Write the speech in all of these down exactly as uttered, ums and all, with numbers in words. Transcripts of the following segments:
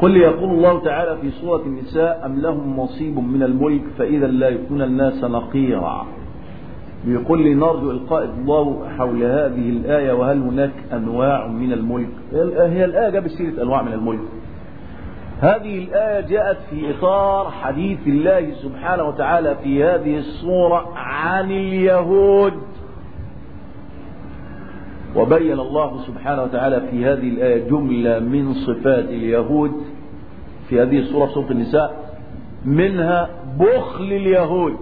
قل يقول الله تعالى في سورة النساء أم لهم نصيب من الملك فإذا لا يكون الناس نقيرا. بيقول لي نرجو إلقاء الضوء حول هذه الآية، وهل هناك أنواع من الملك؟ هي الآية جاب سيرة أنواع من الملك. هذه الآية جاءت في إطار حديث الله سبحانه وتعالى في هذه السورة عن اليهود، وبين الله سبحانه وتعالى في هذه الآية جملة من صفات اليهود في هذه السورة سورة النساء، منها بخل اليهود.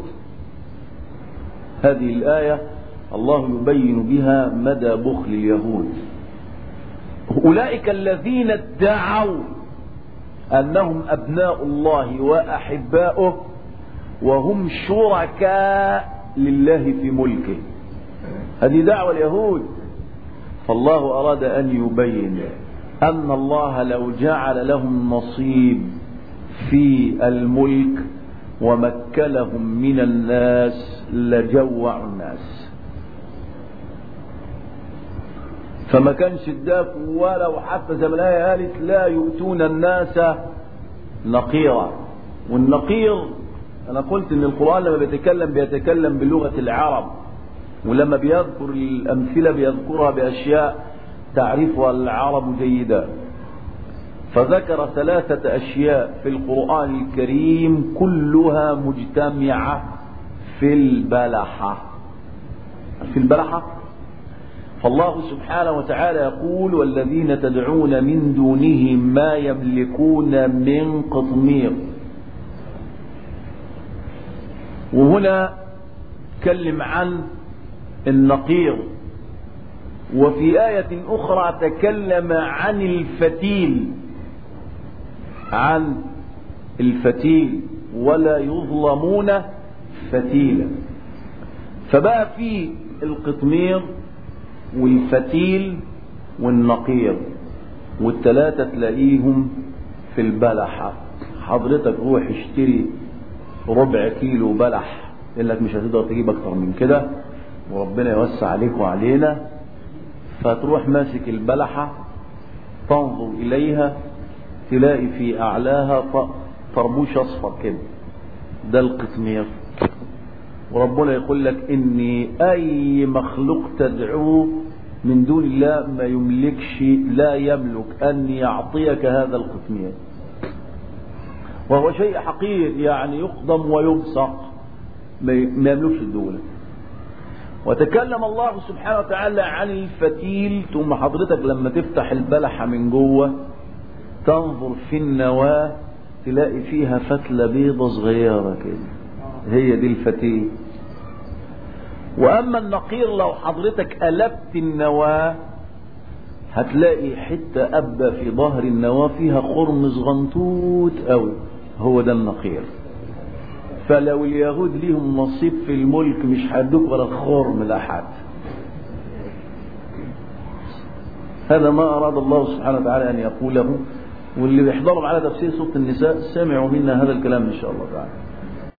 هذه الآية الله يبين بها مدى بخل اليهود. أولئك الذين ادعوا أنهم أبناء الله وأحباؤه وهم شركاء لله في ملكه. هذه دعوة اليهود. فالله أراد أن يبين أن الله لو جعل لهم نصيب في الملك ومكلهم من الناس لجوعوا الناس، فما كانش اداك ولو حتى زي ما الآية قالت لا يؤتون الناس نقيرا. والنقير أنا قلت إن القرآن لما بيتكلم بيتكلم بلغة العرب، ولما بيذكر الأمثلة بيذكرها بأشياء تعرفها العرب جيدا. فذكر ثلاثة أشياء في القرآن الكريم كلها مجتمعة في البلحة. في البلحة فالله سبحانه وتعالى يقول والذين تدعون من دونه ما يملكون من قطمير. وهنا تكلم عن النقير، وفي آية أخرى تكلم عن الفتيل، عن الفتيل ولا يظلمون فتيلا. فبقى في القطمير والفتيل والنقير، والثلاثة تلاقيهم في البلحة. حضرتك روح اشتري ربع كيلو بلح، لك مش هتقدر تجيب اكتر من كده وربنا يوسع عليك وعلينا. فتروح ماسك البلحة تنظر إليها تلاقي في أعلاها طربوش أصفر كده، ده القطمير. وربنا يقول لك إني أي مخلوق تدعوه من دون الله ما يملكش، لا يملك أن يعطيك هذا القطمير، وهو شيء حقير يعني يقضم ويبصق، ما يملكش الدولة. وتكلم الله سبحانه وتعالى عن الفتيل. ثم حضرتك لما تفتح البلحة من جوه تنظر في النواة تلاقي فيها فتلة بيضة صغيرة كده، هي دي الفتيل. وأما النقير لو حضرتك قلبت النواة هتلاقي حتة أبة في ظهر النواة فيها خرم صغنطوط قوي، هو ده النقير. فلو اليهود ليهم نصيب في الملك مش هيدوك ولا الخرم لأحد. هذا ما أراد الله سبحانه وتعالى أن يقوله، واللي بيحضروا على تفسير سورة النساء سمعوا منا هذا الكلام إن شاء الله تعالى.